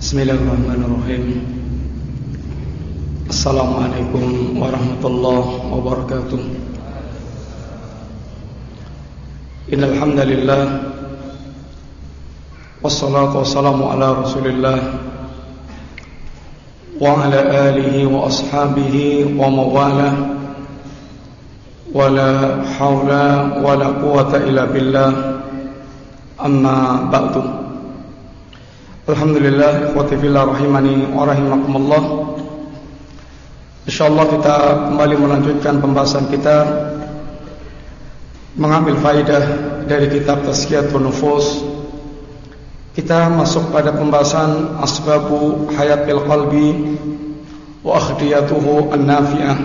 Bismillahirrahmanirrahim. Assalamualaikum warahmatullahi wabarakatuh. Innal hamdalillah wassalatu wassalamu ala Rasulillah wa ala alihi wa ashabihi wa mawalah wala haula wala quwata illa billah. Amma ba'du. Alhamdulillah, ikhwati fillah rahimani wa rahimakumullah. Insyaallah kita kembali melanjutkan pembahasan kita, mengambil faedah dari kitab Tazkiyatun Nufus. Kita masuk pada pembahasan asbabu hayatil qalbi wa akhdiyatuhu an-nafi'ah.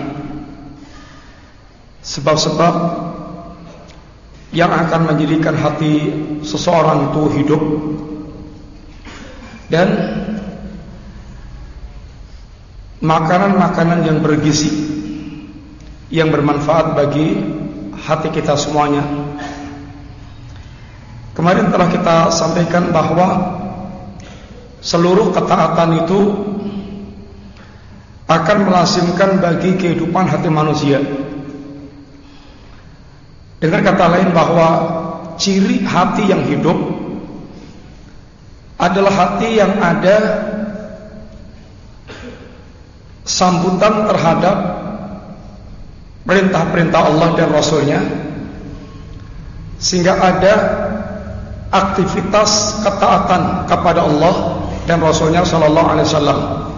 Sebab-sebab yang akan menjadikan hati seseorang itu hidup dan makanan-makanan yang bergizi, yang bermanfaat bagi hati kita semuanya. Kemarin telah kita sampaikan bahwa seluruh ketaatan itu akan melazimkan bagi kehidupan hati manusia. Dengan kata lain bahwa ciri hati yang hidup adalah hati yang ada sambutan terhadap perintah-perintah Allah dan Rasulnya, sehingga ada aktivitas ketaatan kepada Allah dan Rasulnya Sallallahu Alaihi Wasallam,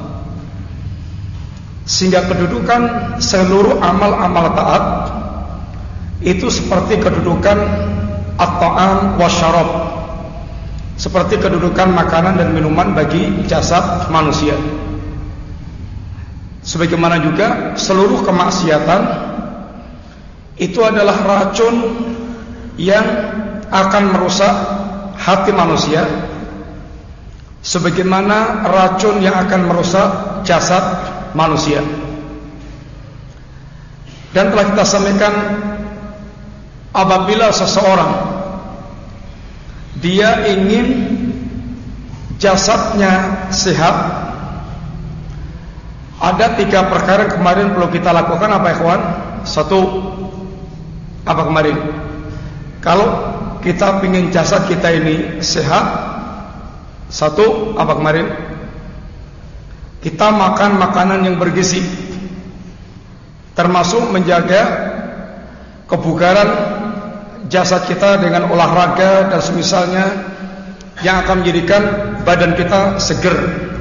sehingga kedudukan seluruh amal-amal taat itu seperti kedudukan at-ta'am wa syarab, seperti kedudukan makanan dan minuman bagi jasad manusia. Sebagaimana juga seluruh kemaksiatan itu adalah racun yang akan merusak hati manusia, sebagaimana racun yang akan merusak jasad manusia. Dan telah kita sampaikan, apabila seseorang dia ingin jasadnya sehat, ada 3 perkara kemarin perlu kita lakukan. Apa ikhwan? 1, apa kemarin? Kalau kita ingin jasad kita ini sehat, 1, apa kemarin? Kita makan makanan yang bergizi, termasuk menjaga kebugaran jasad kita dengan olahraga dan semisalnya yang akan menjadikan badan kita seger.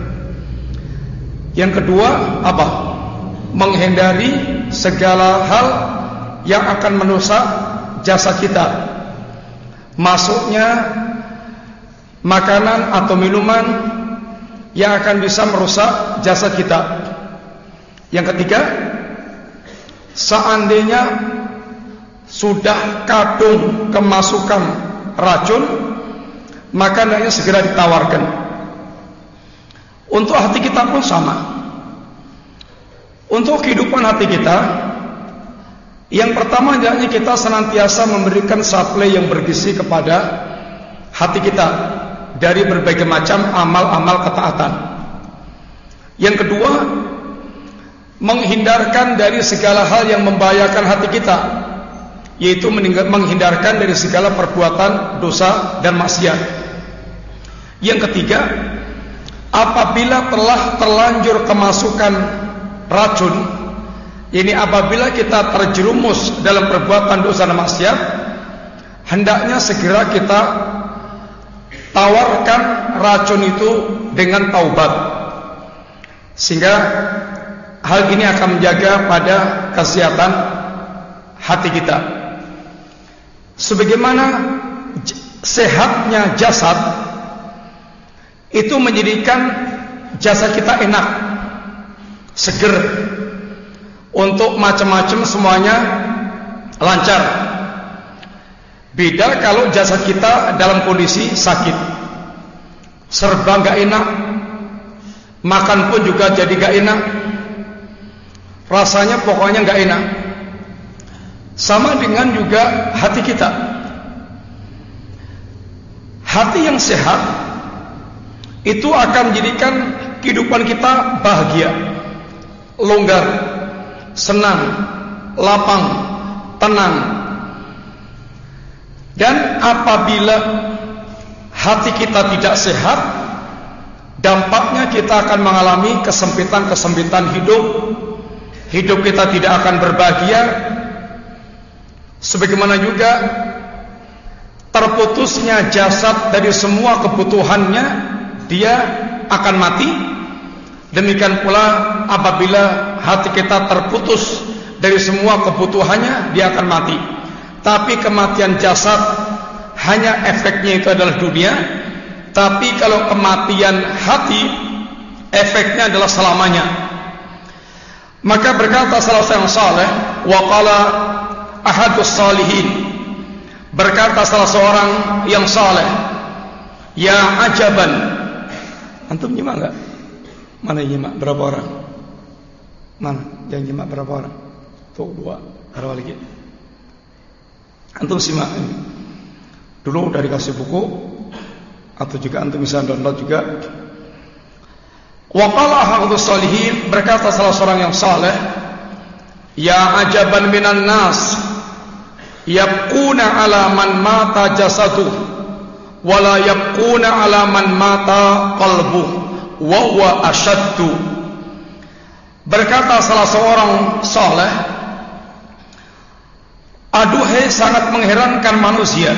Yang kedua apa? Menghindari segala hal yang akan merusak jasad kita, masuknya makanan atau minuman yang akan bisa merusak jasad kita. Yang ketiga, seandainya sudah kadung kemasukan racun, maka hendaknya segera ditawarkan. Untuk hati kita pun sama. Untuk kehidupan hati kita, yang pertama hendaknya kita senantiasa memberikan suplai yang bergizi kepada hati kita dari berbagai macam amal-amal ketaatan. Yang kedua, menghindarkan dari segala hal yang membahayakan hati kita, yaitu menghindarkan dari segala perbuatan dosa dan maksiat. Yang ketiga, apabila telah terlanjur kemasukan racun, ini apabila kita terjerumus dalam perbuatan dosa dan maksiat, hendaknya segera kita tawarkan racun itu dengan taubat, sehingga hal ini akan menjaga pada kesehatan hati kita. Sebagaimana sehatnya jasad itu menjadikan jasad kita enak, seger, untuk macam-macam semuanya lancar. Beda kalau jasad kita dalam kondisi sakit, serba gak enak, makan pun juga jadi gak enak, rasanya pokoknya gak enak. Sama dengan juga hati kita. Hati yang sehat itu akan menjadikan kehidupan kita bahagia, longgar, senang, lapang, tenang. Dan apabila hati kita tidak sehat, dampaknya kita akan mengalami kesempitan-kesempitan hidup. Hidup kita tidak akan berbahagia. Sebagaimana juga terputusnya jasad dari semua kebutuhannya, dia akan mati. Demikian pula apabila hati kita terputus dari semua kebutuhannya, dia akan mati. Tapi kematian jasad hanya efeknya itu adalah dunia. Tapi kalau kematian hati, efeknya adalah selamanya. Maka berkata salah seorang saleh, wa qala ahadus salihin, berkata salah seorang yang saleh, ya ajaban. Antum nyimak enggak? Mana yang nyimak? Berapa orang? Mana yang nyimak berapa orang? Tuh 2, ada lagi. Antum simak ini. Dulu udah dikasih buku, atau juga antum bisa download juga. Wa qala ahadus salihin, berkata salah seorang yang saleh, ya ajaban minan nas yabquna ala man mata jasadu wa la yabquna ala man mata qalbu wa huwa ashaddu. Berkata salah seorang saleh, aduhai sangat mengherankan manusia,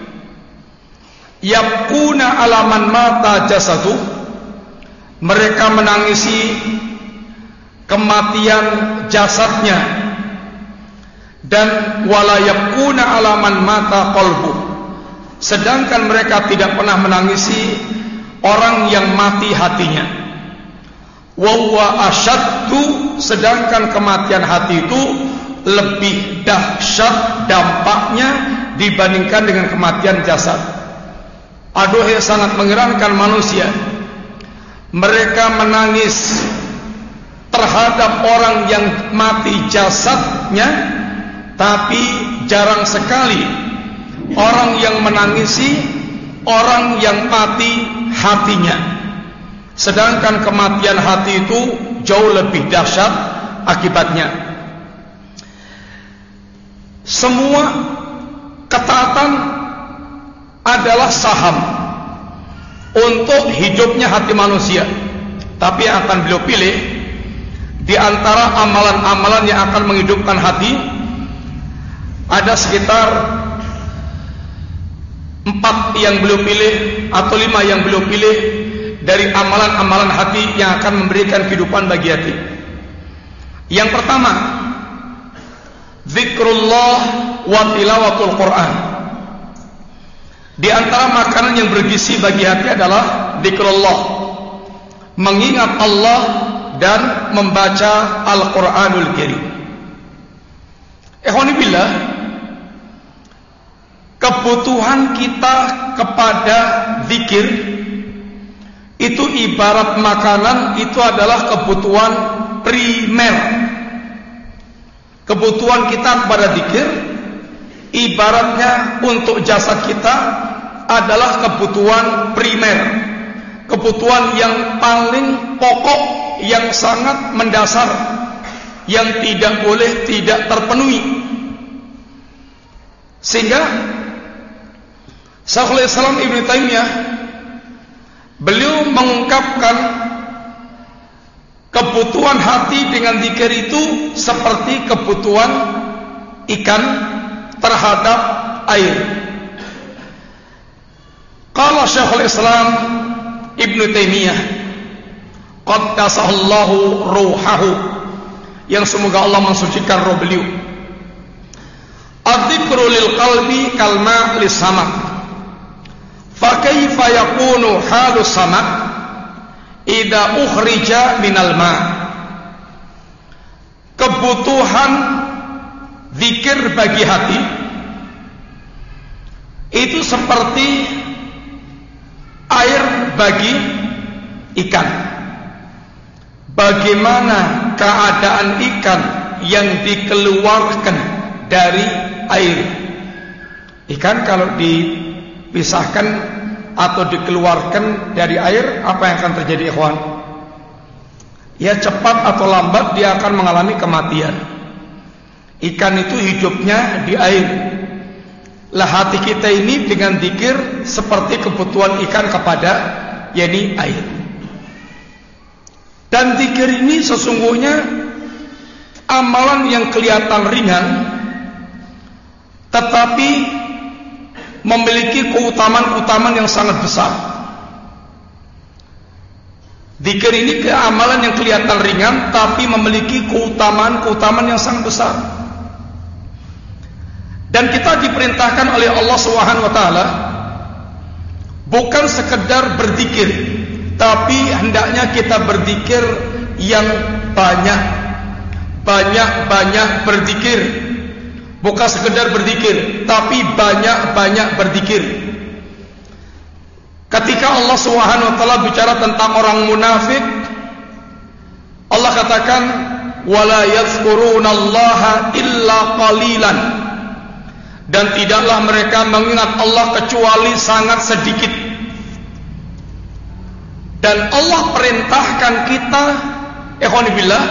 yabquna ala man mata jasadu, mereka menangisi kematian jasadnya, dan wala yabquna ala man mata qalbu, sedangkan mereka tidak pernah menangisi orang yang mati hatinya. Wa huwa asyaddu, sedangkan kematian hati itu lebih dahsyat dampaknya dibandingkan dengan kematian jasad. Aduhai sangat mengherankan manusia, mereka menangis terhadap orang yang mati jasadnya, tapi jarang sekali orang yang menangisi orang yang mati hatinya. Sedangkan kematian hati itu jauh lebih dahsyat akibatnya. Semua ketaatan adalah saham untuk hidupnya hati manusia. Tapi yang akan beliau pilih di antara amalan-amalan yang akan menghidupkan hati, ada sekitar 4 yang beliau pilih atau 5 yang beliau pilih dari amalan-amalan hati yang akan memberikan kehidupan bagi hati. Yang pertama, zikrullah wa tilawatul Quran. Di antara makanan yang bergizi bagi hati adalah zikrullah, mengingat Allah dan membaca Al-Quranul Karim. Ikhwani billah, kebutuhan kita kepada zikir itu ibarat makanan, itu adalah kebutuhan primer. Kebutuhan kita kepada zikir ibaratnya untuk jasad kita adalah kebutuhan primer, kebutuhan yang paling pokok, yang sangat mendasar, yang tidak boleh tidak terpenuhi. Sehingga Syekhul Islam Ibnu Taimiyah beliau mengungkapkan kebutuhan hati dengan zikir itu seperti kebutuhan ikan terhadap air. Qala Syekhul Islam Ibnu Taimiyah qaddasallahu ruhahu, yang semoga Allah mensucikan roh beliau, adzikru lil qalbi kalma lis samak, fa kaifa yakunu halus samak idza ukhrija minal ma. Kebutuhan zikir bagi hati itu seperti air bagi ikan. Bagaimana keadaan ikan yang dikeluarkan dari air? Ikan kalau dipisahkan atau dikeluarkan dari air, apa yang akan terjadi, ikhwan? Ya, cepat atau lambat dia akan mengalami kematian. Ikan itu hidupnya di air. Lah hati kita ini dengan zikir seperti kebutuhan ikan kepada yakni air. Dan zikir ini sesungguhnya amalan yang kelihatan ringan, tetapi memiliki keutamaan-keutamaan yang sangat besar. Zikir ini amalan yang kelihatan ringan, tapi memiliki keutamaan-keutamaan yang sangat besar. Dan kita diperintahkan oleh Allah SWT bukan sekedar berzikir, tapi hendaknya kita berzikir yang banyak berzikir. Bukan sekedar berzikir, tapi banyak berzikir. Ketika Allah SWT bicara tentang orang munafik, Allah katakan wala yadhkurunallaha illa qalilan, dan tidaklah mereka mengingat Allah kecuali sangat sedikit. Dan Allah perintahkan kita, ikhwanibillah,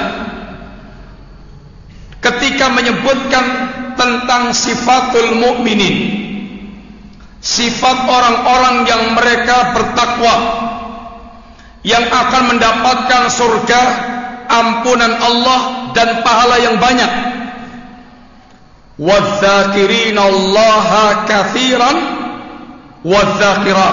ketika menyebutkan tentang sifatul mukminin, sifat orang-orang yang mereka bertakwa, yang akan mendapatkan surga, ampunan Allah dan pahala yang banyak. Wadz-dzakirina Allaha katsiran wadz-dzakirat.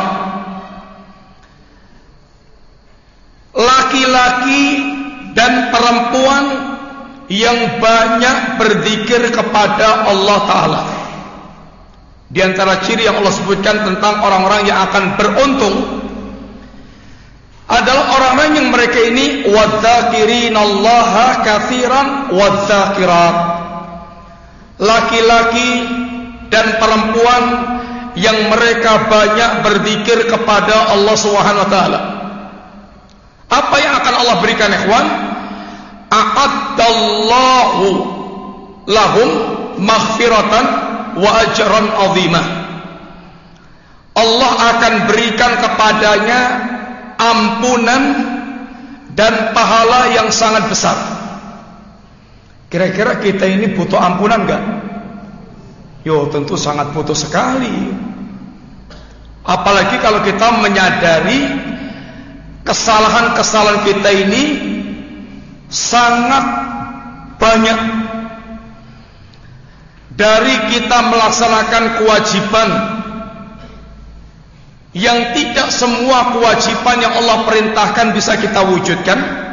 Laki-laki dan perempuan yang banyak berzikir kepada Allah Ta'ala. Di antara ciri yang Allah sebutkan tentang orang-orang yang akan beruntung adalah orang-orang yang mereka ini wadz-dzakirina Allaha katsiran wadz-dzakirat. Laki-laki dan perempuan yang mereka banyak berzikir kepada Allah Subhanahu wa taala. Apa yang akan Allah berikan, ikhwan? A'addallahu lahum maghfiratan wa ajran 'azimah. Allah akan berikan kepadanya ampunan dan pahala yang sangat besar. Kira-kira kita ini butuh ampunan enggak? Yo, tentu sangat butuh sekali. Apalagi kalau kita menyadari kesalahan-kesalahan kita ini sangat banyak. Dari kita melaksanakan kewajiban yang tidak semua kewajiban yang Allah perintahkan bisa kita wujudkan,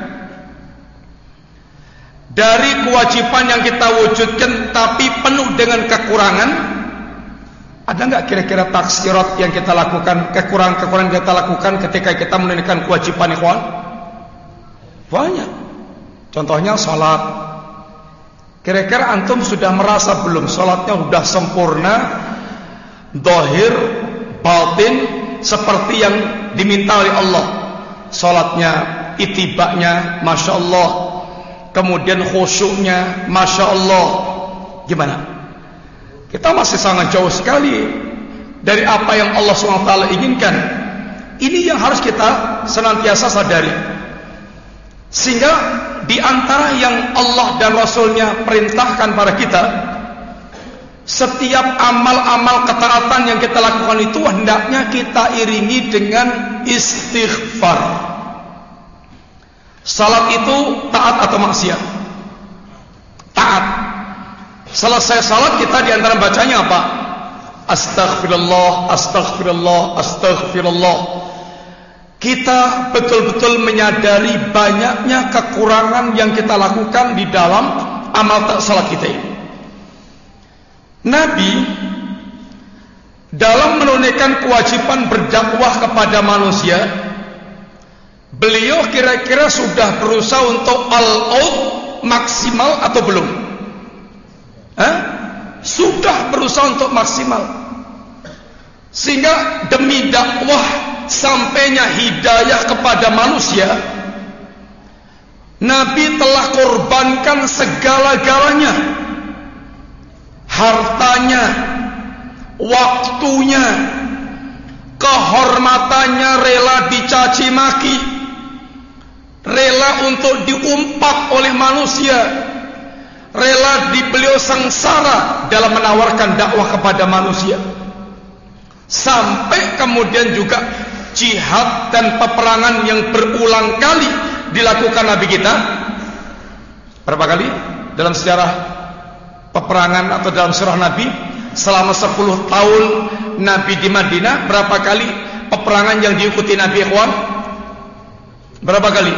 dari kewajiban yang kita wujudkan tapi penuh dengan kekurangan. Ada enggak kira-kira taksirat yang kita lakukan, kekurangan-kekurangan yang kita lakukan ketika kita menunaikan kewajiban, ikhwan? Banyak. Contohnya salat. Kira-kira antum sudah merasa belum salatnya sudah sempurna, zahir, batin, seperti yang diminta oleh Allah? Salatnya, itibaknya, masya Allah. Kemudian khusyuknya, masya Allah. Gimana? Kita masih sangat jauh sekali dari apa yang Allah SWT inginkan. Ini yang harus kita senantiasa sadari. Sehingga di antara yang Allah dan Rasulnya perintahkan pada kita, setiap amal-amal ketaatan yang kita lakukan itu hendaknya kita iringi dengan istighfar. Salat itu taat atau maksiat? Taat. Selesai salat kita di antara bacanya apa? Astaghfirullah, astaghfirullah, astaghfirullah. Kita betul-betul menyadari banyaknya kekurangan yang kita lakukan di dalam amal salat kita ini. Nabi dalam menunaikan kewajiban berdakwah kepada manusia, beliau kira-kira sudah berusaha untuk all-out maksimal atau belum? Sudah berusaha untuk maksimal. Sehingga demi dakwah sampainya hidayah kepada manusia, Nabi telah korbankan segala-galanya. Hartanya, waktunya, kehormatannya rela dicaci maki, rela untuk diumpat oleh manusia, rela beliau sengsara dalam menawarkan dakwah kepada manusia. Sampai kemudian juga jihad dan peperangan yang berulang kali dilakukan Nabi kita. Berapa kali dalam sejarah peperangan atau dalam sejarah Nabi selama 10 tahun Nabi di Madinah? Berapa kali peperangan yang diikuti Nabi, ikhwan? Berapa kali?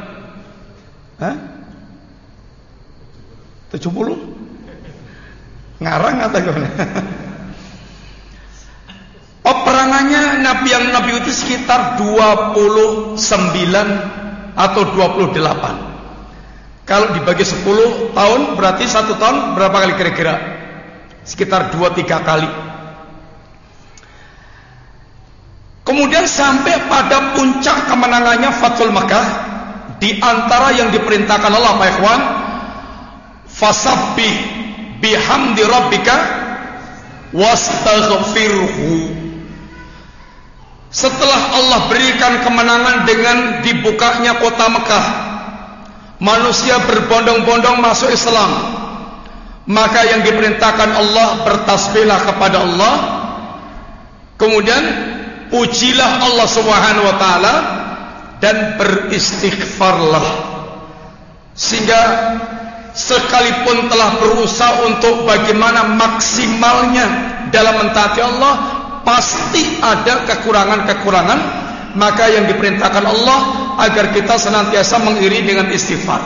70? Ngarang atau gimana? Peperangannya Nabi itu sekitar 29 atau 28. Kalau dibagi 10 tahun berarti 1 tahun berapa kali kira-kira? Sekitar 2-3 kali. Kemudian sampai pada puncak kemenangannya Fathul Makkah, di antara yang diperintahkan Allah, Pak ikhwan, fasabbih bihamdi rabbika wastaghfirhu. Setelah Allah berikan kemenangan dengan dibukanya kota Mekah, manusia berbondong-bondong masuk Islam, maka yang diperintahkan Allah, bertasbihlah kepada Allah, kemudian pujilah Allah Subhanahu wa taala dan beristighfarlah. Sehingga sekalipun telah berusaha untuk bagaimana maksimalnya dalam mentaati Allah, pasti ada kekurangan-kekurangan. Maka yang diperintahkan Allah agar kita senantiasa mengiringi dengan istighfar.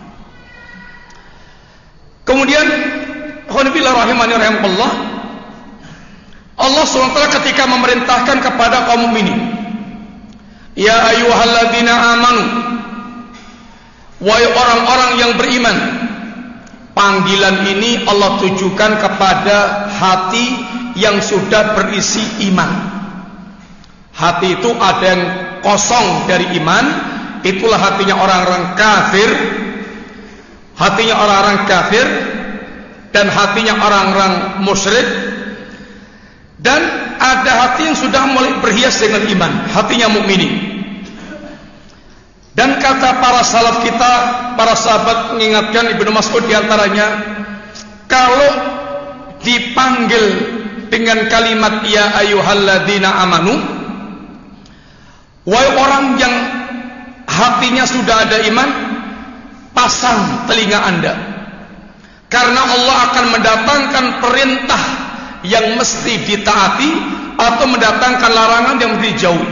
Kemudian Allah SWT ketika memerintahkan kepada kaum mukminin, ya ayyuhalladzina amanu, wahai orang-orang yang beriman. Panggilan ini Allah tujukan kepada hati yang sudah berisi iman. Hati itu ada yang kosong dari iman, itulah hatinya orang-orang kafir. Hatinya orang-orang kafir dan hatinya orang-orang musyrik. Dan ada hati yang sudah mulai berhias dengan iman, hatinya mukminin. Dan kata para salaf kita, para sahabat mengingatkan, Ibnu Mas'ud diantaranya, kalau dipanggil dengan kalimat ya ayyuhalladzina amanu, wahai orang yang hatinya sudah ada iman, pasang telinga Anda, karena Allah akan mendatangkan perintah yang mesti ditaati atau mendatangkan larangan yang mesti dijauhi.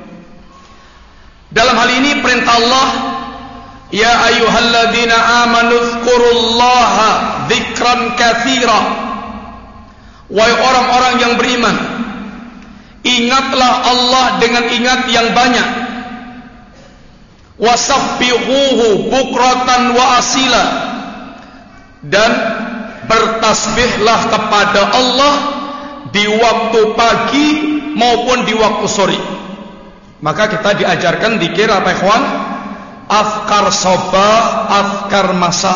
Dalam hal ini perintah Allah, ya ayyuhalladzina amanu dzkurullaha dzikran katsira. Wahai orang-orang yang beriman, ingatlah Allah dengan ingat yang banyak. Wasabbihuhu bukratan wa asila. Dan bertasbihlah kepada Allah di waktu pagi maupun di waktu sore. Maka kita diajarkan zikir apa ikhwan? Azkar sabah, azkar masa.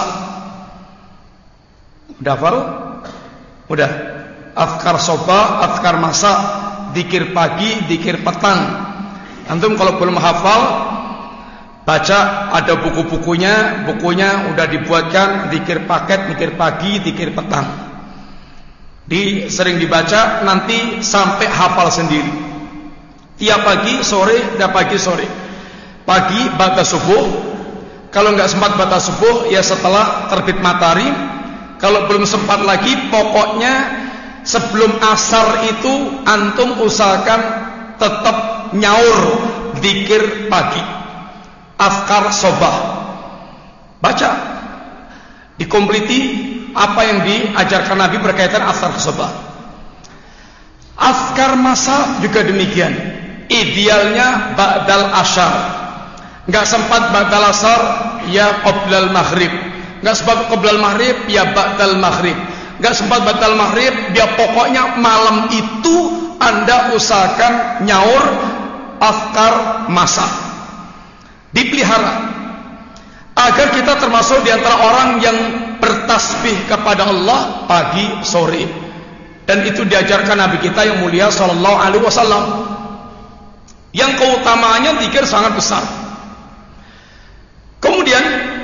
Udah hafal? Udah. Azkar sabah, azkar masa, zikir pagi, zikir petang. Antum kalau belum hafal, baca, ada buku-bukunya, bukunya udah dibuatkan, zikir paket, zikir pagi, zikir petang. Sering dibaca, nanti sampai hafal sendiri. Tiap pagi, sore, dan pagi, sore. Pagi, ba'da subuh. Kalau nggak sempat ba'da subuh, ya setelah terbit matahari. Kalau belum sempat lagi, pokoknya sebelum asar itu antum usahakan tetap nyaur zikir pagi, azkar sobah. Baca, dikompliti apa yang diajarkan Nabi berkaitan azkar sobah. Azkar masa juga demikian. Idealnya ba'dal asyar. Nggak sempat ba'dal asar, ya qoblal maghrib. Nggak sempat qoblal maghrib, ya ba'dal maghrib. Nggak sempat ba'dal maghrib, ya pokoknya malam itu Anda usahakan nyaur azkar masa. Dipelihara agar kita termasuk di antara orang yang bertasbih kepada Allah pagi sore. Dan itu diajarkan Nabi kita yang mulia sallallahu alaihi wasallam. yang keutamaannya zikir sangat besar. Kemudian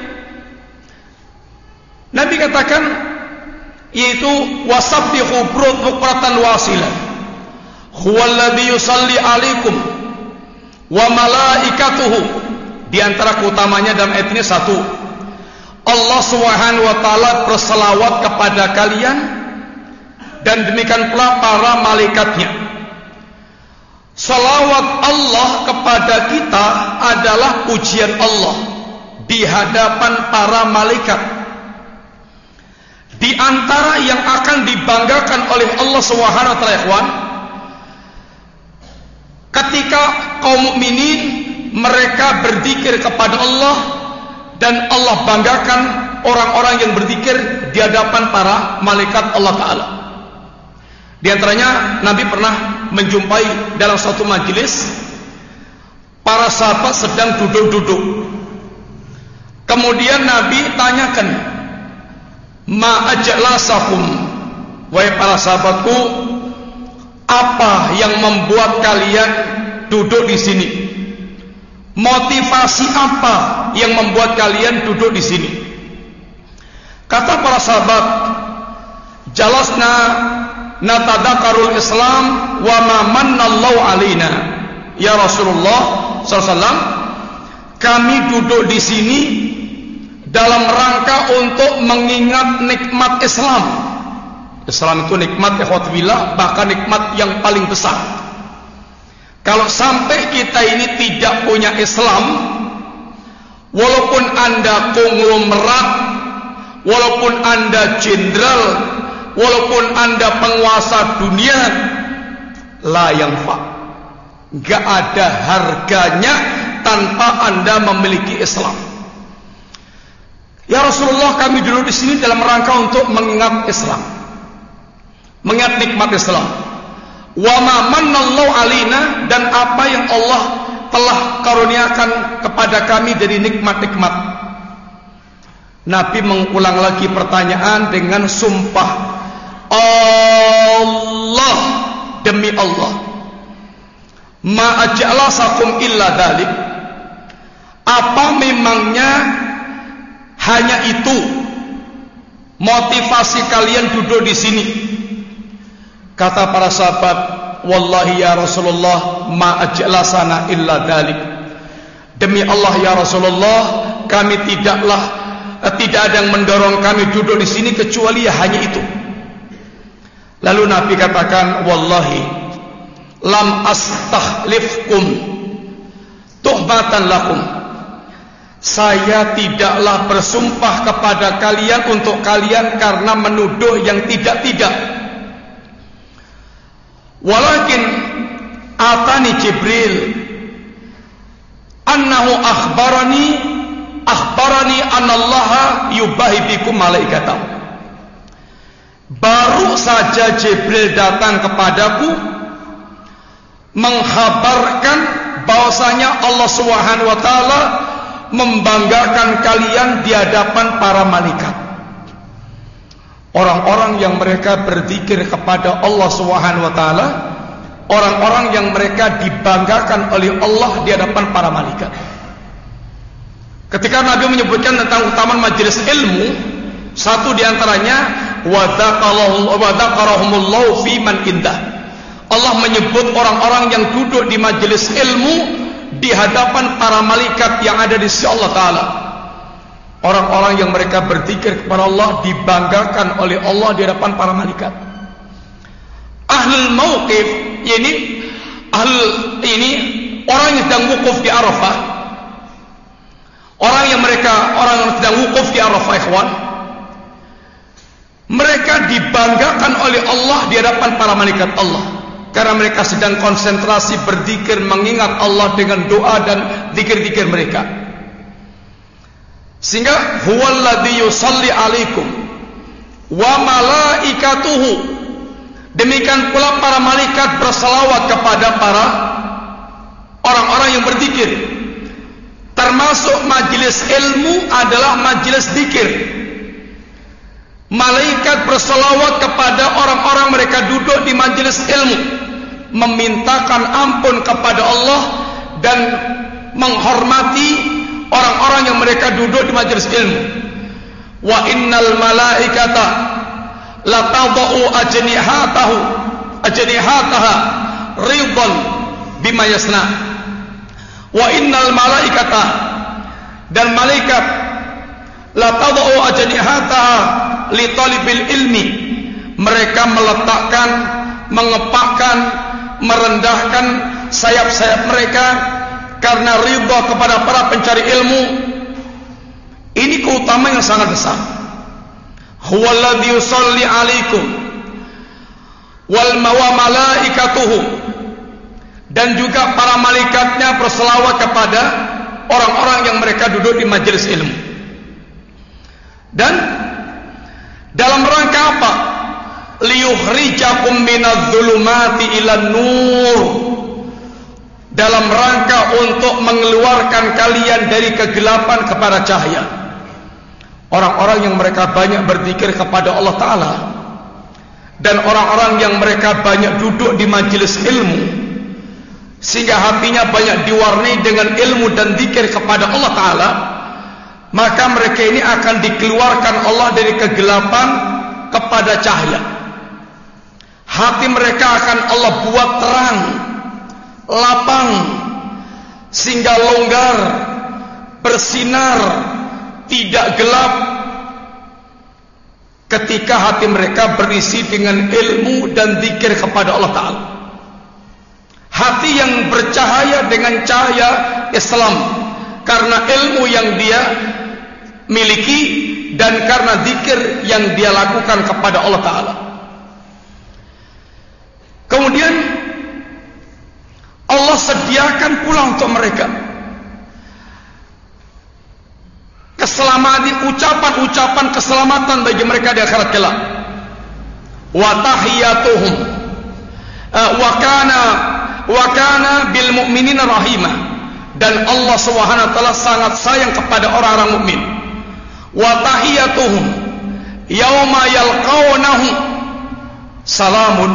Nabi katakan, yaitu wasabbihu bukratan wasilah, huwallazi yusalli alaikum wa malaikatuhu. Di antara keutamanya dalam ayat ini satu, Allah Subhanahu wa taala berselawat kepada kalian dan demikian pula para malaikatnya. Salawat Allah kepada kita adalah pujian Allah di hadapan para malaikat. Di antara yang akan dibanggakan oleh Allah Subhanahu wa taala, ikhwan, ketika kaum mukminin mereka berzikir kepada Allah, dan Allah banggakan orang-orang yang berzikir di hadapan para malaikat Allah Ta'ala. Di antaranya Nabi pernah menjumpai dalam suatu majelis para sahabat sedang duduk-duduk. Kemudian Nabi tanyakan, ma ajlasakum, wahai para sahabatku, apa yang membuat kalian duduk di sini? Motivasi apa yang membuat kalian duduk di sini? Kata para sahabat, jalasna natadzakarul Islam wa ma mannallahu alaina. Ya Rasulullah SAW, kami duduk di sini dalam rangka untuk mengingat nikmat Islam. Islam itu nikmat, ikhwatillah, bahkan nikmat yang paling besar. Kalau sampai kita ini tidak punya Islam, walaupun Anda konglomerat, walaupun Anda jenderal, walaupun Anda penguasa dunia, la yanfa, gak ada harganya tanpa Anda memiliki Islam. Ya Rasulullah, kami duduk di sini dalam rangka untuk mengingat Islam, mengingat nikmat Islam. Wa ma mannallahu alaina, dan apa yang Allah telah karuniakan kepada kami dari nikmat-nikmat. Nabi mengulang lagi pertanyaan dengan sumpah, Allah, demi Allah, ma ajlasakum illa dzalik, apa memangnya hanya itu motivasi kalian duduk di sini? Kata para sahabat, wallahi ya Rasulullah, ma ajlasana illa dzalik. Demi Allah ya Rasulullah, kami tidak ada yang mendorong kami duduk di sini kecuali hanya itu. Lalu Nabi katakan, wallahi lam astahlifkum tuhmatan lakum. Saya tidaklah bersumpah kepada kalian untuk kalian karena menuduh yang tidak-tidak. Walakin atani Jibril annahu akhbarani anallaha yubahi bikum malaikatahu. Baru saja Jibril datang kepadaku menghabarkan bahwasanya Allah Subhanahu wa taala membanggakan kalian di hadapan para malaikat. Orang-orang yang mereka berzikir kepada Allah Subhanahu wa taala, orang-orang yang mereka dibanggakan oleh Allah di hadapan para malaikat. Ketika Nabi menyebutkan tentang utamaan majelis ilmu, satu di antaranya wa dzakarahumullahu fi man indah. Allah menyebut orang-orang yang duduk di majelis ilmu di hadapan para malaikat yang ada di sisi Allah Ta'ala. Orang-orang yang mereka berzikir kepada Allah dibanggakan oleh Allah di hadapan para malaikat. Ahlul mauqif, ini orang yang sedang wukuf di Arafah. Orang yang sedang wukuf di Arafah, ikhwan, mereka dibanggakan oleh Allah di hadapan para malaikat Allah, karena mereka sedang konsentrasi berzikir mengingat Allah dengan doa dan zikir-zikir mereka. Sehingga huwallazi yusalli alaikum wa malaikatuhu, demikian pula para malaikat berselawat kepada para orang-orang yang berzikir. Termasuk majelis ilmu adalah majelis zikir. Malaikat berselawat kepada orang-orang mereka duduk di majelis ilmu, memintakan ampun kepada Allah dan menghormati orang-orang yang mereka duduk di majelis ilmu. Wa innal malaikata la tadau ajnihataha ridwan bima yasna. Wa innal malaikata, dan malaikat, la tadau ajnihataha li talibil ilmi, mereka meletakkan, mengepakkan, merendahkan sayap-sayap mereka karena ridha kepada para pencari ilmu. Ini keutamaan yang sangat besar. Huwallazi yusalli alaikum wal malaikatuhu, dan juga para malaikatnya berselawat kepada orang-orang yang mereka duduk di majelis ilmu. Dan dalam rangka apa? Liyukhrijakum minadh-dhulumati ilan nur, dalam rangka untuk mengeluarkan kalian dari kegelapan kepada cahaya. Orang-orang yang mereka banyak berzikir kepada Allah Ta'ala, dan orang-orang yang mereka banyak duduk di majelis ilmu, sehingga hatinya banyak diwarnai dengan ilmu dan zikir kepada Allah Ta'ala, maka mereka ini akan dikeluarkan Allah dari kegelapan kepada cahaya. Hati mereka akan Allah buat terang, lapang, sehingga longgar, bersinar, tidak gelap, ketika hati mereka berisi dengan ilmu dan zikir kepada Allah Ta'ala. Hati yang bercahaya dengan cahaya Islam karena ilmu yang dia miliki dan karena zikir yang dia lakukan kepada Allah Ta'ala. Kemudian Allah sediakan pula untuk mereka keselamatan, ucapan-ucapan keselamatan bagi mereka di akhirat kelak. Wa tahiyatuhum wa kana bil mu'minina rahimah, dan Allah Subhanahu wa taala sangat sayang kepada orang-orang mukmin. Wa tahiyatuhum yauma yalqawnahu salamun,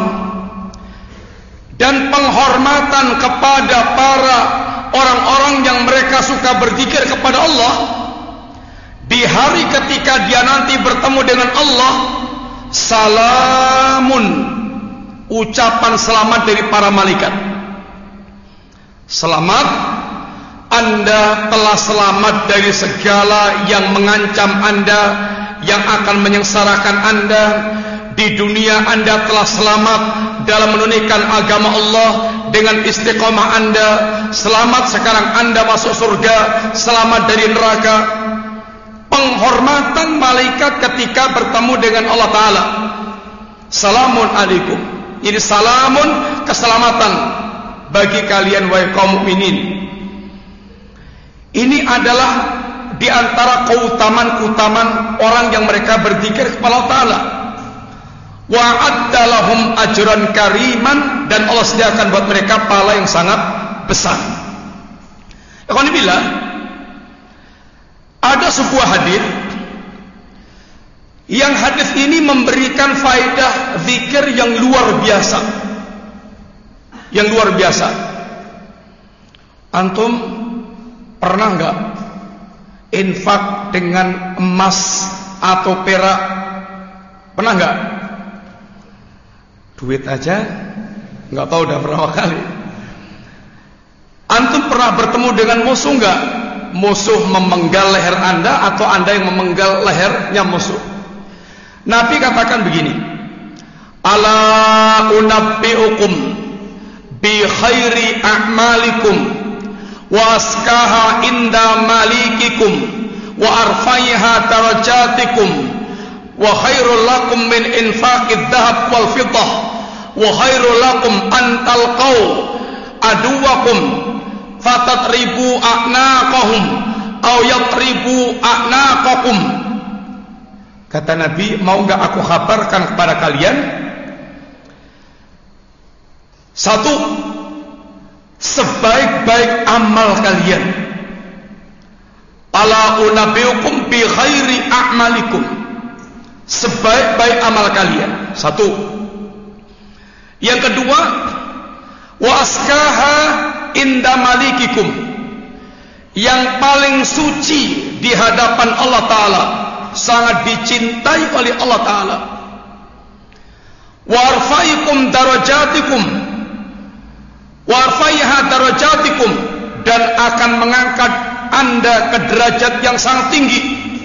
dan penghormatan kepada para orang-orang yang mereka suka berzikir kepada Allah di hari ketika dia nanti bertemu dengan Allah, salamun, ucapan selamat dari para malaikat. Selamat, Anda telah selamat dari segala yang mengancam Anda, yang akan menyengsarakan Anda. Di dunia Anda telah selamat dalam menunaikan agama Allah dengan istiqomah Anda. Selamat sekarang Anda masuk surga, selamat dari neraka. Penghormatan malaikat ketika bertemu dengan Allah Ta'ala, salamun alaikum. Ini salamun, keselamatan bagi kalian wahai kaum mukminin. Ini adalah di antara keutamaan-keutamaan orang yang mereka berzikir kepada Allah Ta'ala. Wa'adda lahum ajran kariman, dan Allah sediakan buat mereka pahala yang sangat besar. Ikhwan billah, ada sebuah hadis yang hadis ini memberikan faedah zikir yang luar biasa. Yang luar biasa. Antum pernah enggak infak dengan emas atau perak? Pernah enggak? Duit aja enggak tahu udah berapa kali. Antum pernah bertemu dengan musuh enggak? Musuh memenggal leher Anda atau Anda yang memenggal lehernya musuh? Nabi katakan begini, ala unabbiukum bi khairi a'malikum wa askaha inda malikikum wa arfaiha darajatikum wa khairul lakum min infaqid dhahab wal fiddah wa khairul lakum an talqaw aduwakum fatatribu a'naqahum aw yatribu a'naqakum. Kata Nabi, mau enggak aku kabarkan kepada kalian satu sebaik-baik amal kalian. Ala unabbiukum bi khairi a'malikum, sebaik-baik amal kalian. Satu. Yang kedua, wa askaha inda malikikum, yang paling suci di hadapan Allah Ta'ala, sangat dicintai oleh Allah Ta'ala. Warfaikum darajatikum, warfaiha darajatikum, dan akan mengangkat Anda ke derajat yang sangat tinggi.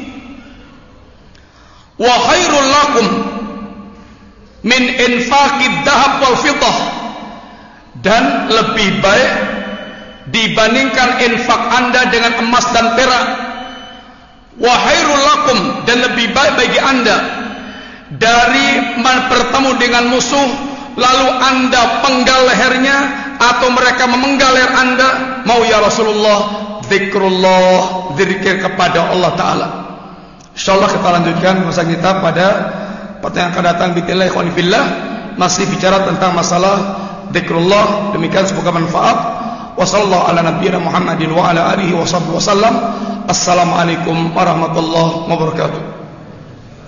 Wa khairul lakum min infaqid dahab wal fiddah, dan lebih baik dibandingkan infak Anda dengan emas dan perak. Wa khairul lakum, dan lebih baik bagi Anda dari bertemu dengan musuh lalu Anda penggal lehernya atau mereka memenggal leher Anda. Mau ya Rasulullah, zikrullah, zikir kepada Allah Ta'ala. InsyaAllah kita lanjutkan masa kita pada pertanyaan akan datang. Bismillah ikhwani fillah, masih bicara tentang masalah zikrullah. Demikian semoga manfaat. Wassallallahu ala nabiyyina Muhammadin wa ala alihi wa sahbihi wasallam. Assalamualaikum warahmatullahi wabarakatuh.